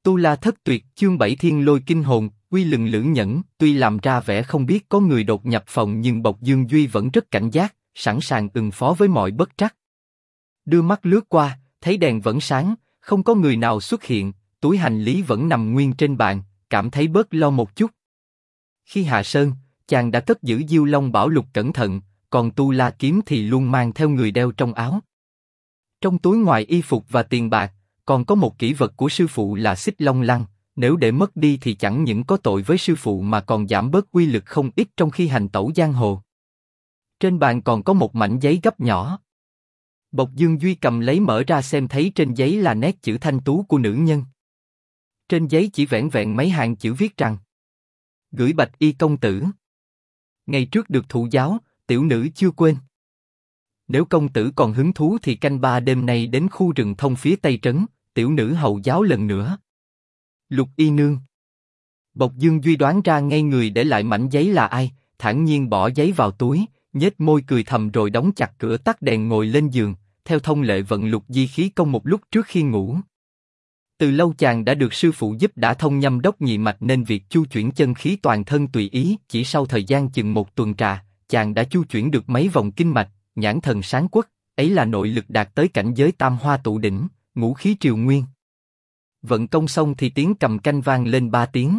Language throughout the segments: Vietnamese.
Tu La Thất Tuyệt, chương 7 Thiên Lôi Kinh Hồn, Uy Lừng Lưỡng Nhẫn. Tuy làm ra vẻ không biết có người đột nhập phòng nhưng Bộc Dương Duy vẫn rất cảnh giác, sẵn sàng ứng phó với mọi bất trắc. Đưa mắt lướt qua, thấy đèn vẫn sáng, không có người nào xuất hiện, túi hành lý vẫn nằm nguyên trên bàn, cảm thấy bớt lo một chút. Khi hạ sơn, chàng đã cất giữ Diêu Long Bảo Lục cẩn thận, còn Tu La Kiếm thì luôn mang theo người đeo trong áo. Trong túi ngoài y phục và tiền bạc, còn có một kỷ vật của sư phụ là Xích Long Lăng, nếu để mất đi thì chẳng những có tội với sư phụ mà còn giảm bớt uy lực không ít trong khi hành tẩu giang hồ. Trên bàn còn có một mảnh giấy gấp nhỏ. Bộc Dương Duy cầm lấy mở ra xem thấy trên giấy là nét chữ thanh tú của nữ nhân. Trên giấy chỉ vẻn vẹn mấy hàng chữ viết rằng: gửi Bạch Y công tử. Ngày trước được thụ giáo, tiểu nữ chưa quên. Nếu công tử còn hứng thú thì canh 3 đêm nay đến khu rừng thông phía tây trấn, tiểu nữ hầu giáo lần nữa. Lục Y nương. Bộc Dương Duy đoán ra ngay người để lại mảnh giấy là ai, thản nhiên bỏ giấy vào túi, nhếch môi cười thầm rồi đóng chặt cửa tắt đèn ngồi lên giường, theo thông lệ vận lục di khí công một lúc trước khi ngủ. Từ lâu chàng đã được sư phụ giúp đã thông nhâm đốc nhị mạch nên việc chu chuyển chân khí toàn thân tùy ý, chỉ sau thời gian chừng một tuần trà, chàng đã chu chuyển được mấy vòng kinh mạch, nhãn thần sáng quắc, ấy là nội lực đạt tới cảnh giới tam hoa tụ đỉnh, ngũ khí triều nguyên. Vận công xong thì tiếng cầm canh vang lên 3 tiếng.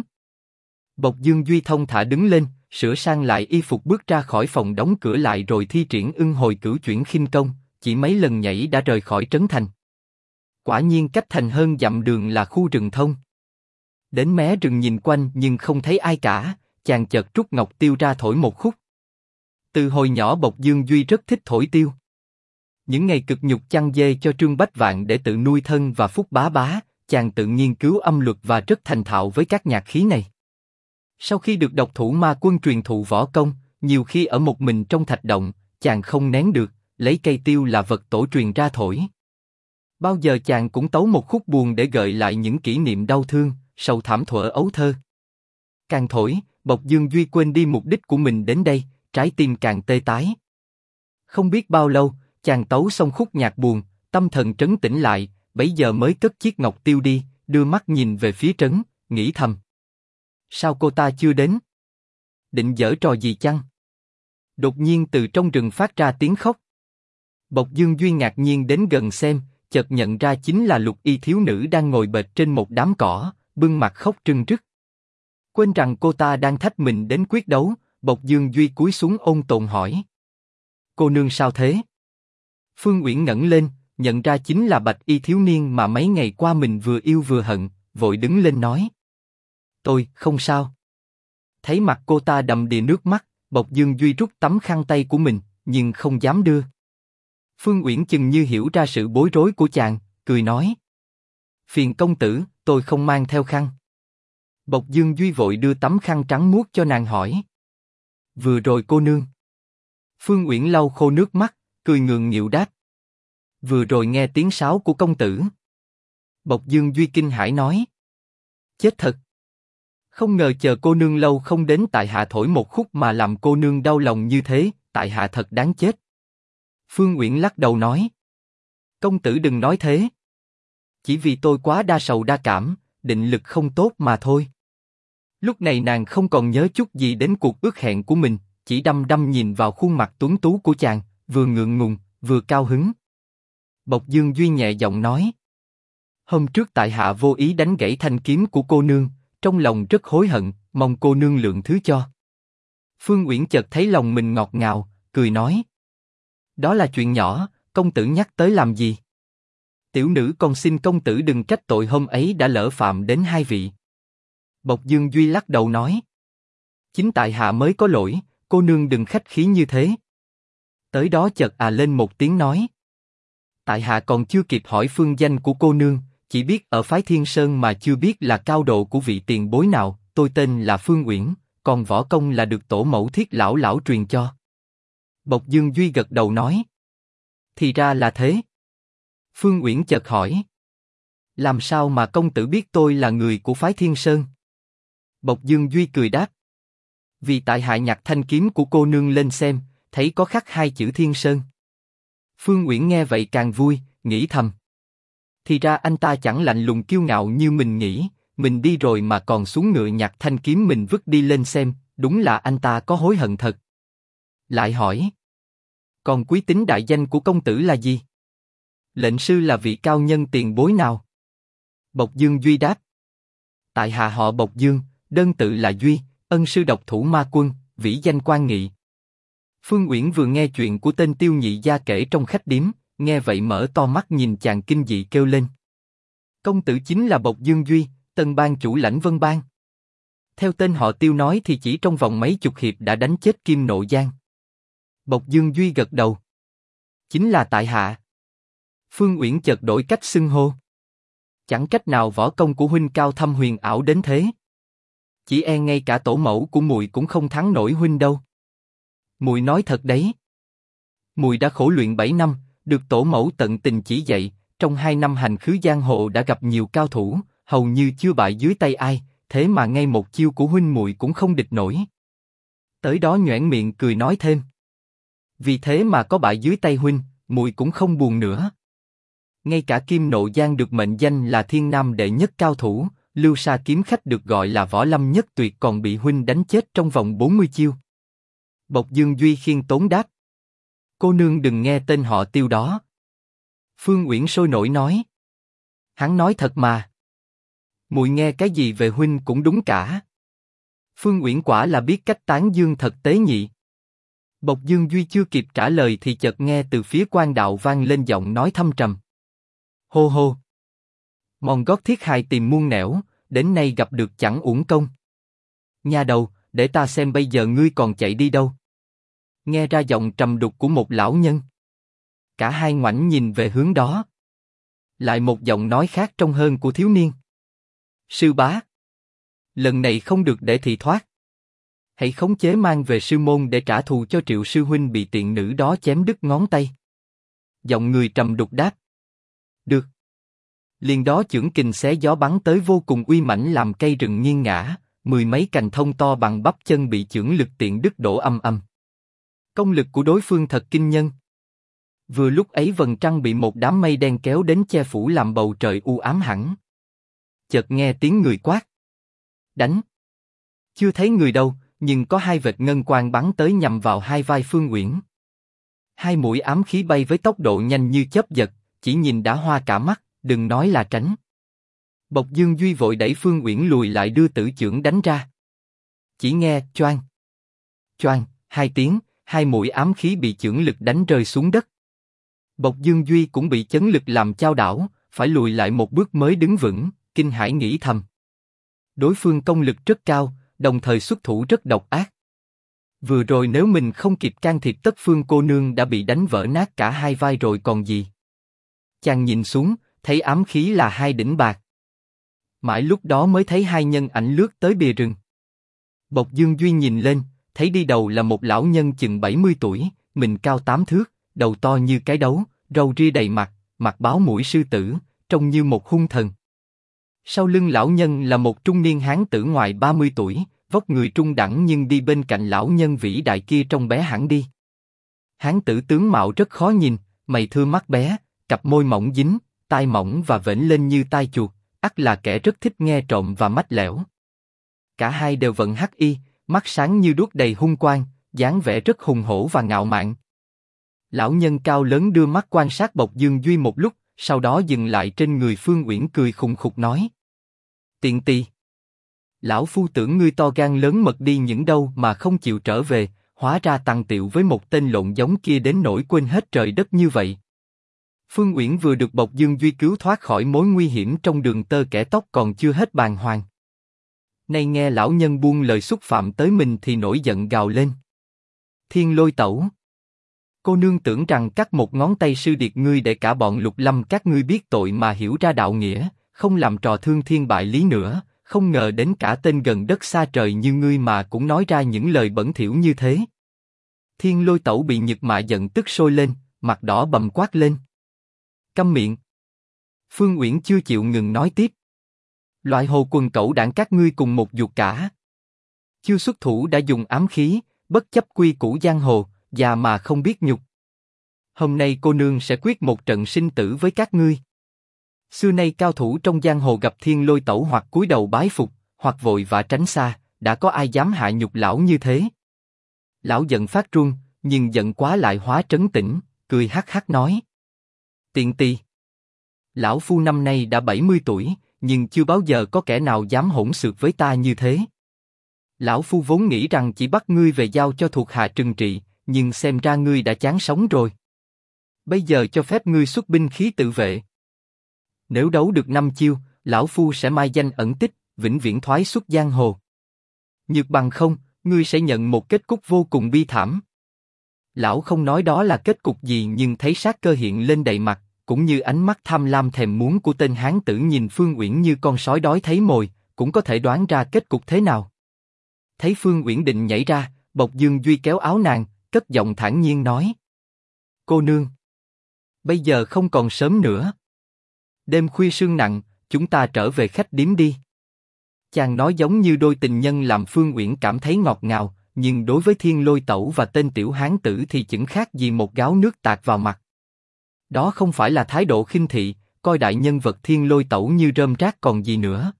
Bộc Dương Duy thông thả đứng lên, sửa sang lại y phục bước ra khỏi phòng đóng cửa lại rồi thi triển ưng hồi cửu chuyển khinh công, chỉ mấy lần nhảy đã rời khỏi trấn thành. Quả nhiên cách thành hơn dặm đường là khu rừng thông. Đến mé rừng nhìn quanh nhưng không thấy ai cả, chàng chợt rút ngọc tiêu ra thổi một khúc. Từ hồi nhỏ Bộc Dương Duy rất thích thổi tiêu. Những ngày cực nhục chăn dê cho Trương Bách Vạn để tự nuôi thân và Phúc Bá Bá, chàng tự nghiên cứu âm luật và rất thành thạo với các nhạc khí này. Sau khi được độc thủ ma quân truyền thụ võ công, nhiều khi ở một mình trong thạch động, chàng không nén được, lấy cây tiêu là vật tổ truyền ra thổi. Bao giờ chàng cũng tấu một khúc buồn để gợi lại những kỷ niệm đau thương, sầu thảm thuở ấu thơ. Càng thổi, Bộc Dương Duy quên đi mục đích của mình đến đây, trái tim càng tê tái. Không biết bao lâu, chàng tấu xong khúc nhạc buồn, tâm thần trấn tĩnh lại, bấy giờ mới cất chiếc ngọc tiêu đi, đưa mắt nhìn về phía trấn, nghĩ thầm: sao cô ta chưa đến? Định giở trò gì chăng? Đột nhiên từ trong rừng phát ra tiếng khóc. Bộc Dương Duy ngạc nhiên đến gần xem, chợt nhận ra chính là Lục Y thiếu nữ đang ngồi bệt trên một đám cỏ, bưng mặt khóc rưng rức. Quên rằng cô ta đang thách mình đến quyết đấu, Bộc Dương Duy cúi xuống ôn tồn hỏi: cô nương sao thế? Phương Uyển ngẩng lên, nhận ra chính là Bạch Y thiếu niên mà mấy ngày qua mình vừa yêu vừa hận, vội đứng lên nói: tôi không sao. Thấy mặt cô ta đầm đìa nước mắt, Bộc Dương Duy rút tấm khăn tay của mình, nhưng không dám đưa. Phương Uyển chừng như hiểu ra sự bối rối của chàng, cười nói: phiền công tử, tôi không mang theo khăn. Bộc Dương Duy vội đưa tấm khăn trắng muốt cho nàng hỏi: vừa rồi cô nương? Phương Uyển lau khô nước mắt, cười ngượng nghịu đáp: vừa rồi nghe tiếng sáo của công tử. Bộc Dương Duy kinh hãi nói: chết thật. Không ngờ chờ cô nương lâu không đến tại hạ thổi một khúc mà làm cô nương đau lòng như thế, tại hạ thật đáng chết. Phương Uyển lắc đầu nói: công tử đừng nói thế. Chỉ vì tôi quá đa sầu đa cảm, định lực không tốt mà thôi. Lúc này nàng không còn nhớ chút gì đến cuộc ước hẹn của mình, chỉ đăm đăm nhìn vào khuôn mặt tuấn tú của chàng, vừa ngượng ngùng, vừa cao hứng. Bộc Dương Duy nhẹ giọng nói: hôm trước tại hạ vô ý đánh gãy thanh kiếm của cô nương, trong lòng rất hối hận, mong cô nương lượng thứ cho. Phương Uyển chợt thấy lòng mình ngọt ngào, cười nói: đó là chuyện nhỏ, công tử nhắc tới làm gì? Tiểu nữ còn xin công tử đừng trách tội hôm ấy đã lỡ phạm đến hai vị. Bộc Dương Duy lắc đầu nói: chính tại hạ mới có lỗi, cô nương đừng khách khí như thế. Tới đó chợt lên một tiếng nói: tại hạ còn chưa kịp hỏi phương danh của cô nương, chỉ biết ở phái Thiên Sơn mà chưa biết là cao độ của vị tiền bối nào. Tôi tên là Phương Uyển, còn võ công là được tổ mẫu Thiết lão truyền cho. Bộc Dương Duy gật đầu nói: thì ra là thế. Phương Uyển chợt hỏi: làm sao mà công tử biết tôi là người của phái Thiên Sơn? Bộc Dương Duy cười đáp: vì tại hạ nhặt thanh kiếm của cô nương lên xem, thấy có khắc hai chữ Thiên Sơn. Phương Uyển nghe vậy càng vui, nghĩ thầm: thì ra anh ta chẳng lạnh lùng kiêu ngạo như mình nghĩ, mình đi rồi mà còn xuống ngựa nhặt thanh kiếm mình vứt đi lên xem, đúng là anh ta có hối hận thật. Lại hỏi, còn quý tính đại danh của công tử là gì? Lệnh sư là vị cao nhân tiền bối nào? Bộc Dương Duy đáp, tại hạ họ Bộc Dương, đơn tự là Duy, ân sư độc thủ ma quân, vĩ danh quan nghị. Phương Uyển vừa nghe chuyện của tên Tiêu Nhị gia kể trong khách điếm, nghe vậy mở to mắt nhìn chàng kinh dị kêu lên. Công tử chính là Bộc Dương Duy, tân ban chủ lãnh Vân Bang. Theo tên họ Tiêu nói thì chỉ trong vòng mấy chục hiệp đã đánh chết Kim Nộ Giang. Bộc Dương Duy gật đầu. Chính là tại hạ. Phương Uyển chợt đổi cách xưng hô. Chẳng cách nào võ công của huynh cao thâm huyền ảo đến thế. Chỉ e ngay cả tổ mẫu của muội cũng không thắng nổi huynh đâu. Muội nói thật đấy. Muội đã khổ luyện 7 năm, được tổ mẫu tận tình chỉ dạy, trong 2 năm hành khứ giang hồ đã gặp nhiều cao thủ, hầu như chưa bại dưới tay ai, thế mà ngay một chiêu của huynh muội cũng không địch nổi. Tới đó nhoẻn miệng cười nói thêm. Vì thế mà có bại dưới tay huynh, muội cũng không buồn nữa. Ngay cả Kim Nộ Giang được mệnh danh là thiên nam đệ nhất cao thủ, Lưu Sa kiếm khách được gọi là võ lâm nhất tuyệt còn bị huynh đánh chết trong vòng 40 chiêu. Bộc Dương Duy khiêm tốn đáp. Cô nương đừng nghe tên họ Tiêu đó. Phương Uyển sôi nổi nói. Hắn nói thật mà. Muội nghe cái gì về huynh cũng đúng cả. Phương Uyển quả là biết cách tán dương thật tế nhị. Bộc Dương Duy chưa kịp trả lời thì chợt nghe từ phía quan đạo vang lên giọng nói thâm trầm. Hô hô. Mòn gót thiết hài tìm muôn nẻo, đến nay gặp được chẳng uổng công. Nha đầu, để ta xem bây giờ ngươi còn chạy đi đâu. Nghe ra giọng trầm đục của một lão nhân. Cả hai ngoảnh nhìn về hướng đó. Lại một giọng nói khác trong hơn của thiếu niên. Sư bá. Lần này không được để thị thoát. Hãy khống chế mang về sư môn để trả thù cho Triệu sư huynh bị tiện nữ đó chém đứt ngón tay. Giọng người trầm đục đáp. Được. Liền đó chưởng kình xé gió bắn tới vô cùng uy mãnh làm cây rừng nghiêng ngã, 10 mấy cành thông to bằng bắp chân bị chưởng lực tiện đứt đổ âm âm. Công lực của đối phương thật kinh nhân. Vừa lúc ấy vầng trăng bị một đám mây đen kéo đến che phủ làm bầu trời u ám hẳn. Chợt nghe tiếng người quát. Đánh. Chưa thấy người đâu, nhưng có hai vệt ngân quang bắn tới nhằm vào hai vai Phương Uyển. Hai mũi ám khí bay với tốc độ nhanh như chớp giật, chỉ nhìn đã hoa cả mắt, đừng nói là tránh. Bộc Dương Duy vội đẩy Phương Uyển lùi lại đưa tử chưởng đánh ra. Chỉ nghe choang, choang, hai tiếng, hai mũi ám khí bị chưởng lực đánh rơi xuống đất. Bộc Dương Duy cũng bị chấn lực làm chao đảo, phải lùi lại một bước mới đứng vững, kinh hãi nghĩ thầm. Đối phương công lực rất cao, đồng thời xuất thủ rất độc ác. Vừa rồi nếu mình không kịp can thiệp tất Phương cô nương đã bị đánh vỡ nát cả hai vai rồi còn gì. Chàng nhìn xuống, thấy ám khí là hai đỉnh bạc. Mãi lúc đó mới thấy hai nhân ảnh lướt tới bìa rừng. Bộc Dương Duy nhìn lên, thấy đi đầu là một lão nhân chừng 70 tuổi, mình cao 8 thước, đầu to như cái đấu, râu ria đầy mặt, mặt báo mũi sư tử, trông như một hung thần. Sau lưng lão nhân là một trung niên hán tử ngoài 30 tuổi, vóc người trung đẳng nhưng đi bên cạnh lão nhân vĩ đại kia trông bé hẳn đi. Hán tử tướng mạo rất khó nhìn, mày thưa mắt bé, cặp môi mỏng dính, tai mỏng và vểnh lên như tai chuột, ắt là kẻ rất thích nghe trộm và mách lẻo. Cả hai đều vận hắc y, mắt sáng như đuốc đầy hung quang, dáng vẻ rất hùng hổ và ngạo mạn. Lão nhân cao lớn đưa mắt quan sát Bộc Dương Duy một lúc, sau đó dừng lại trên người Phương Uyển cười khùng khục nói. Tiện tỳ. Lão phu tưởng ngươi to gan lớn mật đi những đâu mà không chịu trở về, hóa ra tằng tiệu với một tên lộn giống kia đến nỗi quên hết trời đất như vậy. Phương Uyển vừa được Bộc Dương Duy cứu thoát khỏi mối nguy hiểm trong đường tơ kẻ tóc còn chưa hết bàng hoàng. Nay nghe lão nhân buông lời xúc phạm tới mình thì nổi giận gào lên. Thiên Lôi Tẩu. Cô nương tưởng rằng cắt một ngón tay sư điệt ngươi để cả bọn Lục Lâm các ngươi biết tội mà hiểu ra đạo nghĩa, không làm trò thương thiên bại lý nữa, không ngờ đến cả tên gần đất xa trời như ngươi mà cũng nói ra những lời bẩn thỉu như thế. Thiên Lôi Tẩu bị nhục mạ giận tức sôi lên, mặt đỏ bầm quát lên. Câm miệng. Phương Uyển chưa chịu ngừng nói tiếp. Loại hồ quần cẩu đảng các ngươi cùng một ruột cả. Chưa xuất thủ đã dùng ám khí, bất chấp quy củ giang hồ, già mà không biết nhục. Hôm nay cô nương sẽ quyết một trận sinh tử với các ngươi. Xưa nay cao thủ trong giang hồ gặp Thiên Lôi Tẩu hoặc cúi đầu bái phục, hoặc vội vã tránh xa, đã có ai dám hạ nhục lão như thế? Lão giận phát run, nhưng giận quá lại hóa trấn tĩnh, cười hắc hắc nói: Tiện tỳ, lão phu năm nay đã 70 tuổi, nhưng chưa bao giờ có kẻ nào dám hỗn xược với ta như thế. Lão phu vốn nghĩ rằng chỉ bắt ngươi về giao cho thuộc hạ trừng trị, nhưng xem ra ngươi đã chán sống rồi. Bây giờ cho phép ngươi xuất binh khí tự vệ. Nếu đấu được 5 chiêu, lão phu sẽ mai danh ẩn tích, vĩnh viễn thoái xuất giang hồ. Nhược bằng không, ngươi sẽ nhận một kết cục vô cùng bi thảm. Lão không nói đó là kết cục gì, nhưng thấy sát cơ hiện lên đầy mặt, cũng như ánh mắt tham lam thèm muốn của tên hán tử nhìn Phương Uyển như con sói đói thấy mồi, cũng có thể đoán ra kết cục thế nào. Thấy Phương Uyển định nhảy ra, Bộc Dương Duy kéo áo nàng, cất giọng thản nhiên nói: Cô nương, bây giờ không còn sớm nữa. Đêm khuya sương nặng, chúng ta trở về khách điếm đi. Chàng nói giống như đôi tình nhân làm Phương Uyển cảm thấy ngọt ngào, nhưng đối với Thiên Lôi Tẩu và tên tiểu hán tử thì chẳng khác gì một gáo nước tạt vào mặt. Đó không phải là thái độ khinh thị, coi đại nhân vật Thiên Lôi Tẩu như rơm rác còn gì nữa.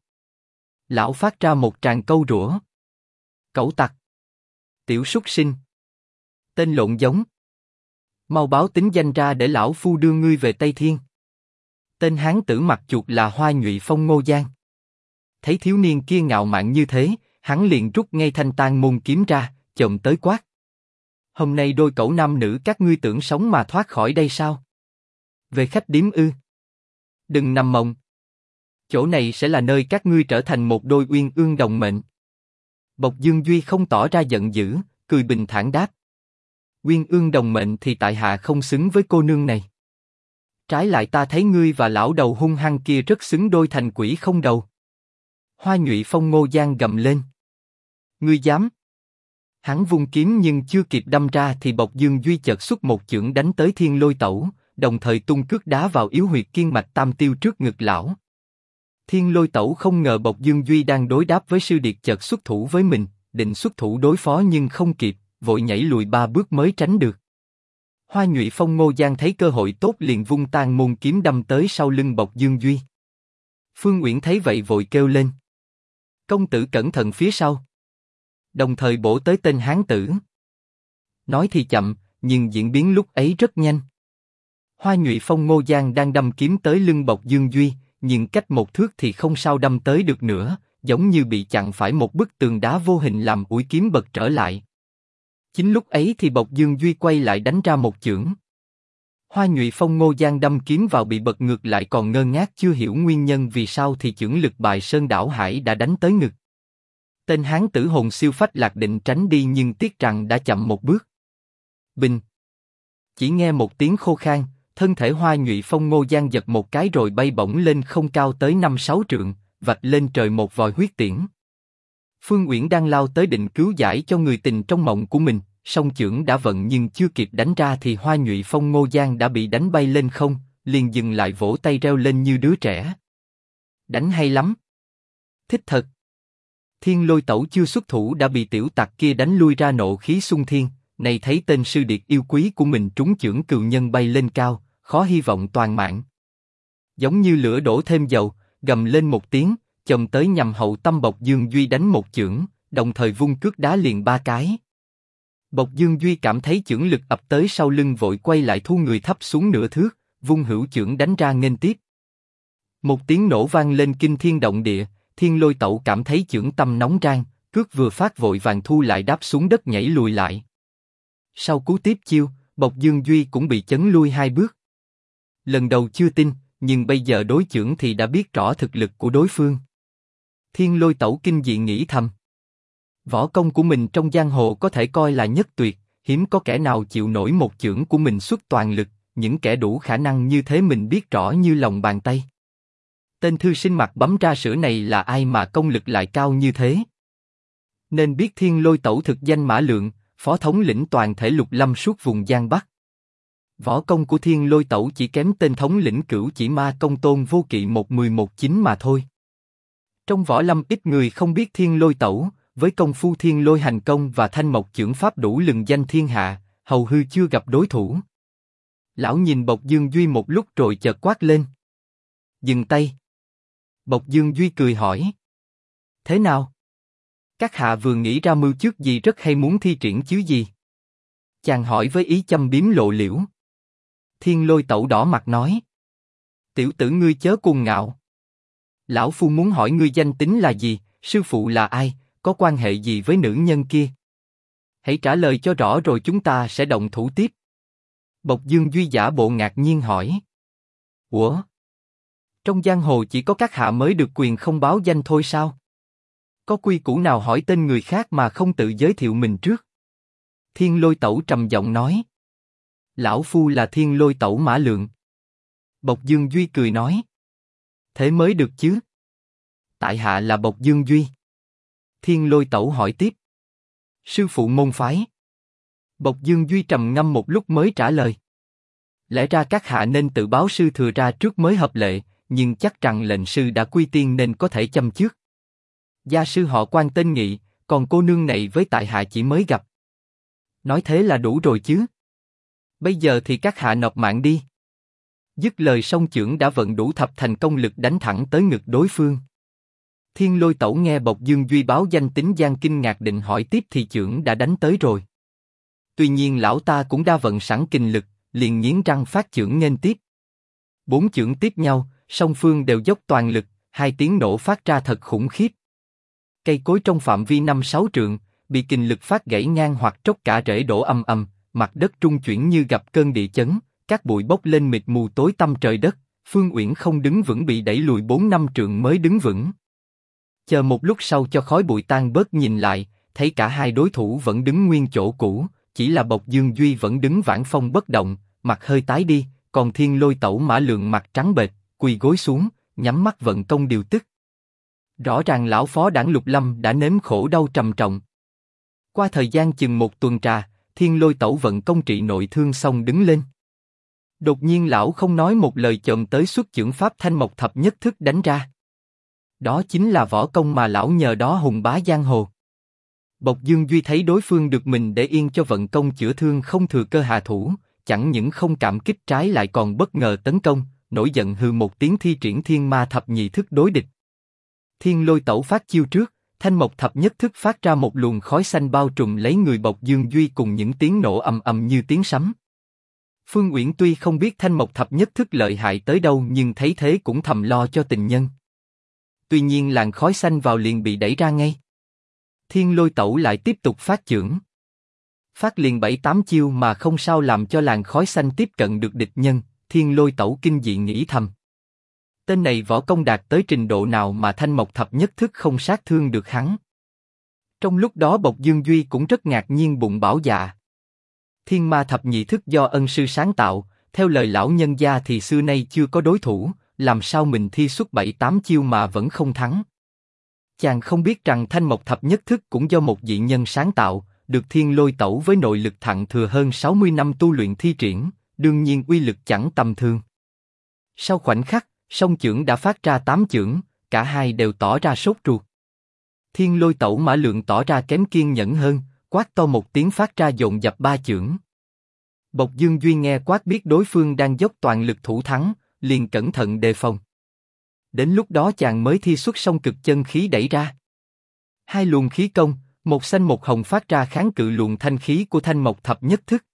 Lão phát ra một tràng câu rủa: Cẩu tặc, tiểu súc sinh, tên lộn giống, mau báo tính danh ra để lão phu đưa ngươi về Tây Thiên. Tên hán tử mặt chuột là Hoa Nhụy Phong Ngô Giang. Thấy thiếu niên kia ngạo mạn như thế, hắn liền rút ngay thanh tang môn kiếm ra, chồm tới quát: Hôm nay đôi cẩu nam nữ các ngươi tưởng sống mà thoát khỏi đây sao? Về khách điếm ư? Đừng nằm mộng. Chỗ này sẽ là nơi các ngươi trở thành một đôi uyên ương đồng mệnh. Bộc Dương Duy không tỏ ra giận dữ, cười bình thản đáp: Uyên ương đồng mệnh thì tại hạ không xứng với cô nương này. Trái lại ta thấy ngươi và lão đầu hung hăng kia rất xứng đôi thành quỷ không đầu. Hoa Nhụy Phong Ngô Giang gầm lên: Ngươi dám! Hắn vung kiếm nhưng chưa kịp đâm ra thì Bộc Dương Duy chợt xuất một chưởng đánh tới Thiên Lôi Tẩu, đồng thời tung cước đá vào yếu huyệt kiên mạch tam tiêu trước ngực lão. Thiên Lôi Tẩu không ngờ Bộc Dương Duy đang đối đáp với sư điệt chợt xuất thủ với mình, định xuất thủ đối phó nhưng không kịp, vội nhảy lùi 3 bước mới tránh được. Hoa Nhụy Phong Ngô Giang thấy cơ hội tốt liền vung tang môn kiếm đâm tới sau lưng Bộc Dương Duy. Phương Uyển thấy vậy vội kêu lên: Công tử cẩn thận phía sau. Đồng thời bổ tới tên hán tử. Nói thì chậm, nhưng diễn biến lúc ấy rất nhanh. Hoa Nhụy Phong Ngô Giang đang đâm kiếm tới lưng Bộc Dương Duy, nhưng cách một thước thì không sao đâm tới được nữa, giống như bị chặn phải một bức tường đá vô hình làm mũi kiếm bật trở lại. Chính lúc ấy thì Bộc Dương Duy quay lại đánh ra một chưởng. Hoa Nhụy Phong Ngô Giang đâm kiếm vào bị bật ngược lại còn ngơ ngác chưa hiểu nguyên nhân vì sao thì chưởng lực bài sơn đảo hải đã đánh tới ngực. Tên hán tử hồn siêu phách lạc định tránh đi nhưng tiếc rằng đã chậm một bước. Bình! Chỉ nghe một tiếng khô khan, thân thể Hoa Nhụy Phong Ngô Giang giật một cái rồi bay bổng lên không cao tới 5-6 trượng, vạch lên trời một vòi huyết tiễn. Phương Uyển đang lao tới định cứu giải cho người tình trong mộng của mình, song chưởng đã vận nhưng chưa kịp đánh ra thì Hoa Nhụy Phong Ngô Giang đã bị đánh bay lên không, liền dừng lại vỗ tay reo lên như đứa trẻ. Đánh hay lắm! Thích thật! Thiên Lôi Tẩu chưa xuất thủ đã bị tiểu tặc kia đánh lui ra nộ khí xung thiên, này thấy tên sư điệt yêu quý của mình trúng chưởng cừu nhân bay lên cao, khó hy vọng toàn mạng. Giống như lửa đổ thêm dầu, gầm lên một tiếng, chồm tới nhằm hậu tâm Bộc Dương Duy đánh một chưởng, đồng thời vung cước đá liền 3 cái. Bộc Dương Duy cảm thấy chưởng lực ập tới sau lưng vội quay lại thu người thấp xuống nửa thước, vung hữu chưởng đánh ra nghênh tiếp. Một tiếng nổ vang lên kinh thiên động địa, Thiên Lôi Tẩu cảm thấy chưởng tâm nóng rang, cước vừa phát vội vàng thu lại đáp xuống đất nhảy lùi lại. Sau cú tiếp chiêu, Bộc Dương Duy cũng bị chấn lui 2 bước. Lần đầu chưa tin, nhưng bây giờ đối chưởng thì đã biết rõ thực lực của đối phương. Thiên Lôi Tẩu kinh dị nghĩ thầm. Võ công của mình trong giang hồ có thể coi là nhất tuyệt, hiếm có kẻ nào chịu nổi một chưởng của mình xuất toàn lực, những kẻ đủ khả năng như thế mình biết rõ như lòng bàn tay. Tên thư sinh mặt bấm ra sữa này là ai mà công lực lại cao như thế? Nên biết Thiên Lôi Tẩu thực danh Mã Lượng, phó thống lĩnh toàn thể lục lâm suốt vùng Giang Bắc. Võ công của Thiên Lôi Tẩu chỉ kém tên thống lĩnh Cửu Chỉ Ma Công Tôn Vô Kỵ 1-10-1-9 mà thôi. Trong võ lâm ít người không biết Thiên Lôi Tẩu, với công phu Thiên Lôi Hành Công và Thanh Mộc Chưởng Pháp đủ lừng danh thiên hạ, hầu hư chưa gặp đối thủ. Lão nhìn Bộc Dương Duy một lúc rồi chợt quát lên: Dừng tay. Bộc Dương Duy cười hỏi. Thế nào? Các hạ vừa nghĩ ra mưu trước gì rất hay muốn thi triển chứ gì? Chàng hỏi với ý châm biếm lộ liễu. Thiên Lôi Tẩu đỏ mặt nói. Tiểu tử ngươi chớ cuồng ngạo. Lão phu muốn hỏi ngươi danh tính là gì, sư phụ là ai, có quan hệ gì với nữ nhân kia? Hãy trả lời cho rõ rồi chúng ta sẽ động thủ tiếp. Bộc Dương Duy giả bộ ngạc nhiên hỏi. Ủa? Trong giang hồ chỉ có các hạ mới được quyền không báo danh thôi sao? Có quy củ nào hỏi tên người khác mà không tự giới thiệu mình trước? Thiên Lôi Tẩu trầm giọng nói. Lão phu là Thiên Lôi Tẩu Mã Lượng. Bộc Dương Duy cười nói. Thế mới được chứ. Tại hạ là Bộc Dương Duy. Thiên Lôi Tẩu hỏi tiếp. Sư phụ môn phái. Bộc Dương Duy trầm ngâm một lúc mới trả lời. Lẽ ra các hạ nên tự báo sư thừa ra trước mới hợp lệ, nhưng chắc rằng lệnh sư đã quy tiên nên có thể châm trước. Gia sư họ Quan tên Nghị, còn cô nương này với tại hạ chỉ mới gặp. Nói thế là đủ rồi chứ. Bây giờ thì các hạ nộp mạng đi. Dứt lời song chưởng đã vận đủ thập thành công lực đánh thẳng tới ngực đối phương. Thiên Lôi Tẩu nghe Bộc Dương Duy báo danh tính gian kinh ngạc định hỏi tiếp thì chưởng đã đánh tới rồi. Tuy nhiên lão ta cũng đã vận sẵn kinh lực, liền nghiến răng phát chưởng nghênh tiếp. 4 chưởng tiếp nhau, song phương đều dốc toàn lực, 2 tiếng nổ phát ra thật khủng khiếp. Cây cối trong phạm vi 5-6 trượng bị kình lực phát gãy ngang hoặc tróc cả rễ đổ ầm ầm, mặt đất trung chuyển như gặp cơn địa chấn, các bụi bốc lên mịt mù tối tăm trời đất. Phương Uyển không đứng vững bị đẩy lùi 4-5 trượng mới đứng vững. Chờ một lúc sau cho khói bụi tan bớt nhìn lại, thấy cả hai đối thủ vẫn đứng nguyên chỗ cũ, chỉ là Bộc Dương Duy vẫn đứng vãn phong bất động, mặt hơi tái đi, còn Thiên Lôi Tẩu Mã Lượng mặt trắng bệch, quỳ gối xuống, nhắm mắt vận công điều tức. Rõ ràng lão phó đảng Lục Lâm đã nếm khổ đau trầm trọng. Qua thời gian chừng 1 tuần trà, Thiên Lôi Tẩu vận công trị nội thương xong đứng lên. Đột nhiên lão không nói một lời chồm tới xuất chưởng pháp Thanh Mộc Thập Nhất Thức đánh ra. Đó chính là võ công mà lão nhờ đó hùng bá giang hồ. Bộc Dương Duy thấy đối phương được mình để yên cho vận công chữa thương không thừa cơ hạ thủ, chẳng những không cảm kích trái lại còn bất ngờ tấn công, nổi giận hừ một tiếng thi triển Thiên Ma Thập Nhị Thức đối địch. Thiên Lôi Tẩu phát chiêu trước, Thanh Mộc Thập Nhất Thức phát ra một luồng khói xanh bao trùm lấy người Bộc Dương Duy cùng những tiếng nổ ầm ầm như tiếng sấm. Phương Uyển tuy không biết Thanh Mộc Thập Nhất Thức lợi hại tới đâu nhưng thấy thế cũng thầm lo cho tình nhân. Tuy nhiên làn khói xanh vào liền bị đẩy ra ngay. Thiên Lôi Tẩu lại tiếp tục phát chưởng. Phát liền 7-8 chiêu mà không sao làm cho làn khói xanh tiếp cận được địch nhân, Thiên Lôi Tẩu kinh dị nghĩ thầm. Tên này võ công đạt tới trình độ nào mà Thanh Mộc Thập Nhất Thức không sát thương được hắn. Trong lúc đó Bộc Dương Duy cũng rất ngạc nhiên bụng bảo dạ. Thiên Ma Thập Nhị Thức do ân sư sáng tạo, theo lời lão nhân gia thì xưa nay chưa có đối thủ, làm sao mình thi xuất 7-8 chiêu mà vẫn không thắng. Chàng không biết rằng Thanh Mộc Thập Nhất Thức cũng do một dị nhân sáng tạo, được Thiên Lôi Tẩu với nội lực thặng thừa hơn 60 năm tu luyện thi triển, đương nhiên uy lực chẳng tầm thường. Sau khoảnh khắc, song chưởng đã phát ra 8 chưởng, cả hai đều tỏ ra sốt ruột. Thiên Lôi Tẩu Mã Lượng tỏ ra kém kiên nhẫn hơn, quát to một tiếng phát ra dồn dập 3 chưởng. Bộc Dương Duy nghe quát biết đối phương đang dốc toàn lực thủ thắng, liền cẩn thận đề phòng. Đến lúc đó chàng mới thi xuất song cực chân khí đẩy ra. 2 luồng khí công, một xanh một hồng phát ra kháng cự luồng thanh khí của Thanh Mộc Thập Nhất Thức.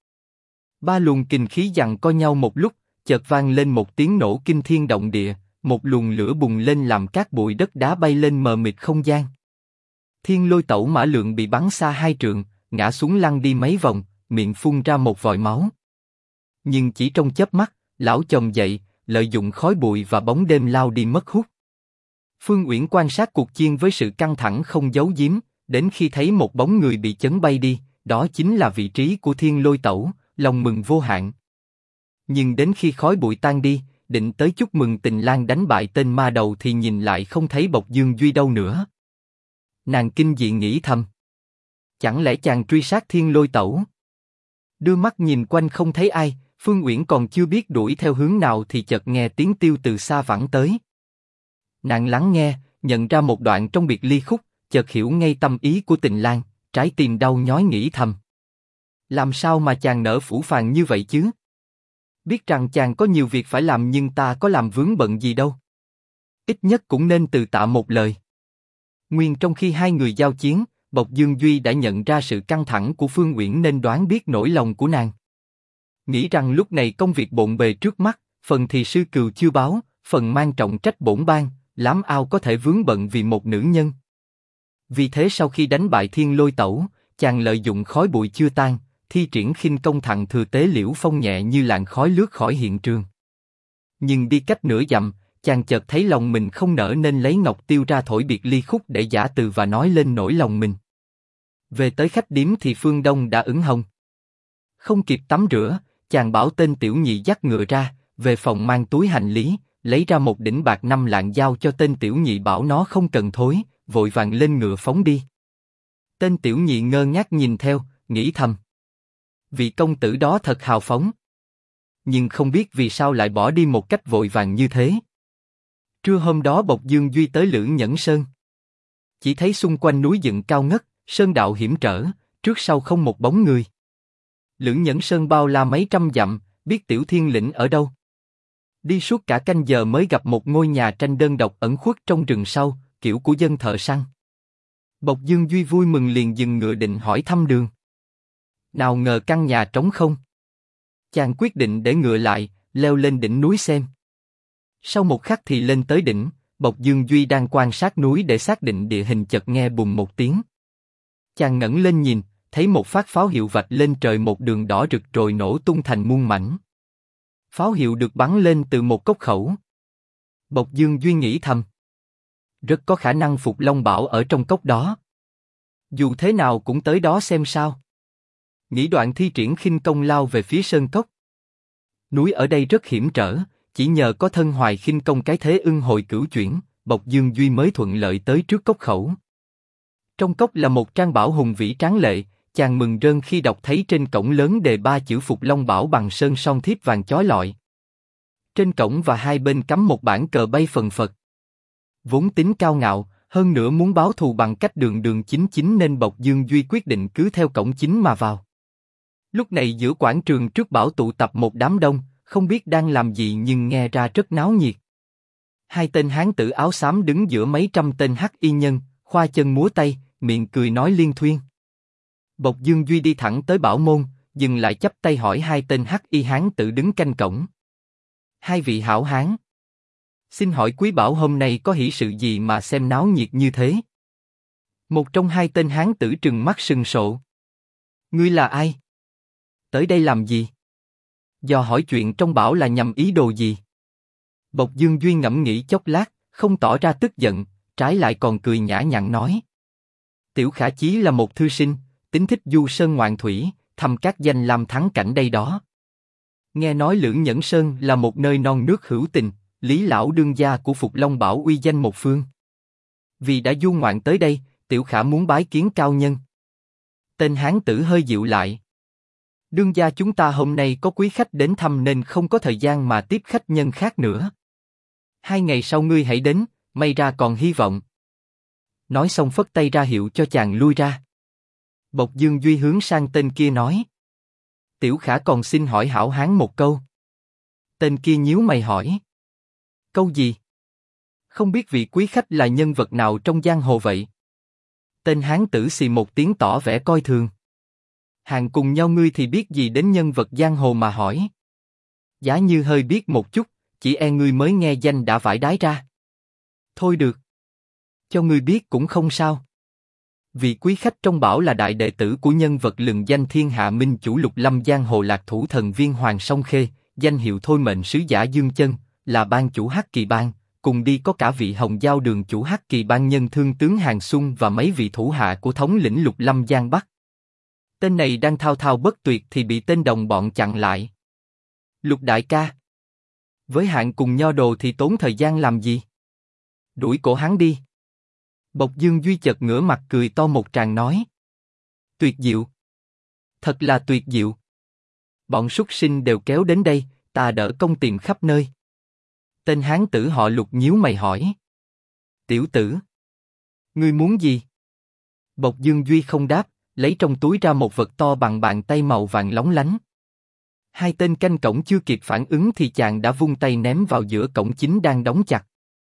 3 luồng kình khí giằng co nhau một lúc, chợt vang lên một tiếng nổ kinh thiên động địa, một luồng lửa bùng lên làm các bụi đất đá bay lên mờ mịt không gian. Thiên Lôi Tẩu Mã Lượng bị bắn xa 2 trượng, ngã xuống lăn đi mấy vòng, miệng phun ra một vòi máu. Nhưng chỉ trong chớp mắt, lão chồng dậy, lợi dụng khói bụi và bóng đêm lao đi mất hút. Phương Uyển quan sát cuộc chiến với sự căng thẳng không giấu giếm, đến khi thấy một bóng người bị chấn bay đi, đó chính là vị trí của Thiên Lôi Tẩu, lòng mừng vô hạn. Nhưng đến khi khói bụi tan đi, định tới chúc mừng Tình Lang đánh bại tên ma đầu thì nhìn lại không thấy Bộc Dương Duy đâu nữa. Nàng kinh dị nghĩ thầm. Chẳng lẽ chàng truy sát Thiên Lôi Tẩu? Đưa mắt nhìn quanh không thấy ai, Phương Uyển còn chưa biết đuổi theo hướng nào thì chợt nghe tiếng tiêu từ xa vẳng tới. Nàng lắng nghe, nhận ra một đoạn trong biệt ly khúc, chợt hiểu ngay tâm ý của Tình Lang, trái tim đau nhói nghĩ thầm. Làm sao mà chàng nỡ phũ phàng như vậy chứ? Biết rằng chàng có nhiều việc phải làm nhưng ta có làm vướng bận gì đâu. Ít nhất cũng nên từ tạ một lời. Nguyên trong khi hai người giao chiến, Bộc Dương Duy đã nhận ra sự căng thẳng của Phương Uyển nên đoán biết nỗi lòng của nàng. Nghĩ rằng lúc này công việc bộn bề trước mắt, phần thì sư cừu chưa báo, phần mang trọng trách bổn ban, lắm ao có thể vướng bận vì một nữ nhân. Vì thế sau khi đánh bại Thiên Lôi Tẩu, chàng lợi dụng khói bụi chưa tan, thi triển khinh công thặng thừa tế Liễu Phong nhẹ như làn khói lướt khỏi hiện trường. Nhưng đi cách nửa dặm, chàng chợt thấy lòng mình không nỡ nên lấy ngọc tiêu ra thổi biệt ly khúc để giả từ và nói lên nỗi lòng mình. Về tới khách điếm thì Phương Đông đã ửng hồng. Không kịp tắm rửa, chàng bảo tên tiểu nhị dắt ngựa ra, về phòng mang túi hành lý, lấy ra một đỉnh bạc 5 lạng giao cho tên tiểu nhị bảo nó không cần thối, vội vàng lên ngựa phóng đi. Tên tiểu nhị ngơ ngác nhìn theo, nghĩ thầm. Vị công tử đó thật hào phóng. Nhưng không biết vì sao lại bỏ đi một cách vội vàng như thế. Trưa hôm đó Bộc Dương Duy tới Lữ Nhẫn Sơn. Chỉ thấy xung quanh núi dựng cao ngất, sơn đạo hiểm trở, trước sau không một bóng người. Lữ Nhẫn Sơn bao la mấy trăm dặm, biết Tiểu Thiên Lĩnh ở đâu. Đi suốt cả canh giờ mới gặp một ngôi nhà tranh đơn độc ẩn khuất trong rừng sâu, kiểu của dân thợ săn. Bộc Dương Duy vui mừng liền dừng ngựa định hỏi thăm đường. Nào ngờ căn nhà trống không. Chàng quyết định để ngựa lại, leo lên đỉnh núi xem. Sau một khắc thì lên tới đỉnh, Bộc Dương Duy đang quan sát núi để xác định địa hình chợt nghe bùng một tiếng. Chàng ngẩng lên nhìn, thấy một phát pháo hiệu vạch lên trời một đường đỏ rực rồi nổ tung thành muôn mảnh. Pháo hiệu được bắn lên từ một cốc khẩu. Bộc Dương Duy nghĩ thầm. Rất có khả năng Phục Long Bảo ở trong cốc đó. Dù thế nào cũng tới đó xem sao. Nghĩ đoạn thi triển khinh công lao về phía sơn cốc. Núi ở đây rất hiểm trở, chỉ nhờ có thân hoài khinh công cái thế ưng hồi cửu chuyển, Bộc Dương Duy mới thuận lợi tới trước cốc khẩu. Trong cốc là một trang bảo hùng vĩ tráng lệ, chàng mừng rơn khi đọc thấy trên cổng lớn đề 3 chữ Phục Long Bảo bằng sơn son thiếp vàng chói lọi. Trên cổng và hai bên cắm một bản cờ bay phần phật. Vốn tính cao ngạo, hơn nữa muốn báo thù bằng cách đường đường chính chính nên Bộc Dương Duy quyết định cứ theo cổng chính mà vào. Lúc này giữa quảng trường trước bảo tụ tập một đám đông, không biết đang làm gì nhưng nghe ra rất náo nhiệt. Hai tên hán tử áo xám đứng giữa mấy trăm tên hắc y nhân, khoa chân múa tay, miệng cười nói liên thuyên. Bộc Dương Duy đi thẳng tới bảo môn, dừng lại chắp tay hỏi hai tên hắc y hán tử đứng canh cổng. Hai vị hảo hán, xin hỏi quý bảo hôm nay có hỷ sự gì mà xem náo nhiệt như thế? Một trong hai tên hán tử trừng mắt sừng sộ. Ngươi là ai? Tới đây làm gì? Do hỏi chuyện trong bảo là nhằm ý đồ gì? Bộc Dương Duy ngẫm nghĩ chốc lát, không tỏ ra tức giận, trái lại còn cười nhã nhặn nói. Tiểu Khả Chí là một thư sinh, tính thích du sơn ngoạn thủy, thăm các danh lam thắng cảnh đây đó. Nghe nói Lữ Nhẫn Sơn là một nơi non nước hữu tình, Lý lão đương gia của Phục Long Bảo uy danh một phương. Vì đã du ngoạn tới đây, Tiểu Khả muốn bái kiến cao nhân. Tên hán tử hơi dịu lại. Đương gia chúng ta hôm nay có quý khách đến thăm nên không có thời gian mà tiếp khách nhân khác nữa. 2 ngày sau ngươi hãy đến, may ra còn hy vọng. Nói xong phất tay ra hiệu cho chàng lui ra. Bộc Dương Duy hướng sang tên kia nói. Tiểu Khả còn xin hỏi hảo hán một câu. Tên kia nhíu mày hỏi. Câu gì? Không biết vị quý khách là nhân vật nào trong giang hồ vậy? Tên hán tử xì một tiếng tỏ vẻ coi thường. Hàng cùng nhau ngươi thì biết gì đến nhân vật giang hồ mà hỏi. Giá như hơi biết một chút, chỉ e ngươi mới nghe danh đã vải đái ra. Thôi được. Cho ngươi biết cũng không sao. Vị quý khách trong bảo là đại đệ tử của nhân vật lừng danh thiên hạ minh chủ Lục Lâm giang hồ Lạc Thủ Thần Viên Hoàng Song Khê, danh hiệu thôi mệnh sứ giả Dương Chân, là ban chủ Hắc Kỳ Bang, cùng đi có cả vị Hồng Giao đường chủ Hắc Kỳ Bang nhân thương tướng Hàng Xuân và mấy vị thủ hạ của thống lĩnh Lục Lâm giang Bắc. Tên này đang thao thao bất tuyệt thì bị tên đồng bọn chặn lại. Lục đại ca, với hạng cùng nho đồ thì tốn thời gian làm gì? Đuổi cổ hắn đi. Bộc Dương Duy chợt ngửa mặt cười to một tràng nói. Tuyệt diệu. Thật là tuyệt diệu. Bọn súc sinh đều kéo đến đây, ta đỡ công tìm khắp nơi. Tên hán tử họ Lục nhíu mày hỏi. Tiểu tử, ngươi muốn gì? Bộc Dương Duy không đáp, lấy trong túi ra một vật to bằng bàn tay màu vàng lóng lánh. Hai tên canh cổng chưa kịp phản ứng thì chàng đã vung tay ném vào giữa cổng chính đang đóng chặt.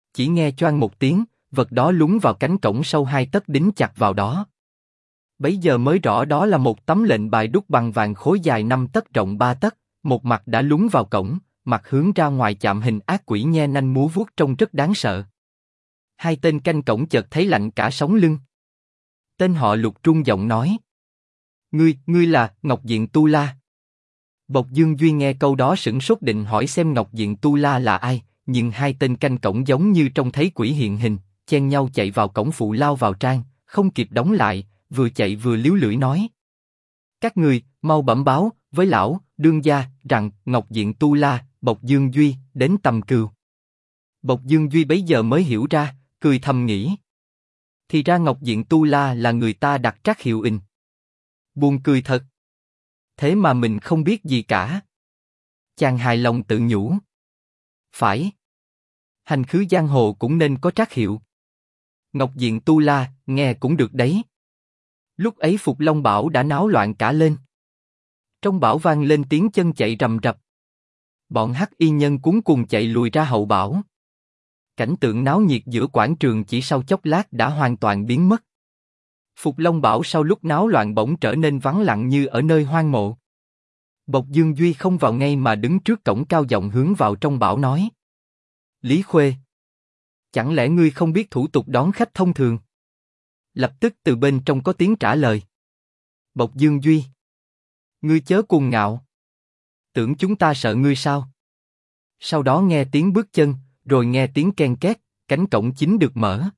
Chỉ nghe choang một tiếng, vật đó lún vào cánh cổng sâu 2 tấc đính chặt vào đó. Bấy giờ mới rõ đó là một tấm lệnh bài đúc bằng vàng khối dài 5 tấc rộng 3 tấc, một mặt đã lún vào cổng, mặt hướng ra ngoài chạm hình ác quỷ nhe nanh múa vuốt trông rất đáng sợ. Hai tên canh cổng chợt thấy lạnh cả sống lưng. Tên họ Lục trung giọng nói: Ngươi là Ngọc Diện Tu La. Bộc Dương Duy nghe câu đó sửng sốt định hỏi xem Ngọc Diện Tu La là ai, nhưng hai tên canh cổng giống như trông thấy quỷ hiện hình, chen nhau chạy vào cổng phụ lao vào trang, không kịp đóng lại, vừa chạy vừa líu lưỡi nói: Các người, mau bẩm báo với lão đương gia rằng Ngọc Diện Tu La, Bộc Dương Duy đến Tầm Cừu. Bộc Dương Duy bấy giờ mới hiểu ra, cười thầm nghĩ: Thì ra Ngọc Diện Tu La là người ta đặt trắc hiệu in. Buồn cười thật. Thế mà mình không biết gì cả. Chàng hài lòng tự nhủ: Phải. Hành khứ giang hồ cũng nên có trắc hiệu. Ngọc Diện Tu La, nghe cũng được đấy. Lúc ấy Phục Long Bảo đã náo loạn cả lên. Trong bảo vang lên tiếng chân chạy rầm rập. Bọn hắc y nhân cuống cuồng chạy lùi ra hậu bảo. Cảnh tượng náo nhiệt giữa quảng trường chỉ sau chốc lát đã hoàn toàn biến mất. Phục Long Bảo sau lúc náo loạn bỗng trở nên vắng lặng như ở nơi hoang mộ. Bộc Dương Duy không vào ngay mà đứng trước cổng cao giọng hướng vào trong bảo nói: Lý Khuê, chẳng lẽ ngươi không biết thủ tục đón khách thông thường? Lập tức từ bên trong có tiếng trả lời: Bộc Dương Duy, ngươi chớ cuồng ngạo. Tưởng chúng ta sợ ngươi sao? Sau đó nghe tiếng bước chân, rồi nghe tiếng ken két, cánh cổng chính được mở.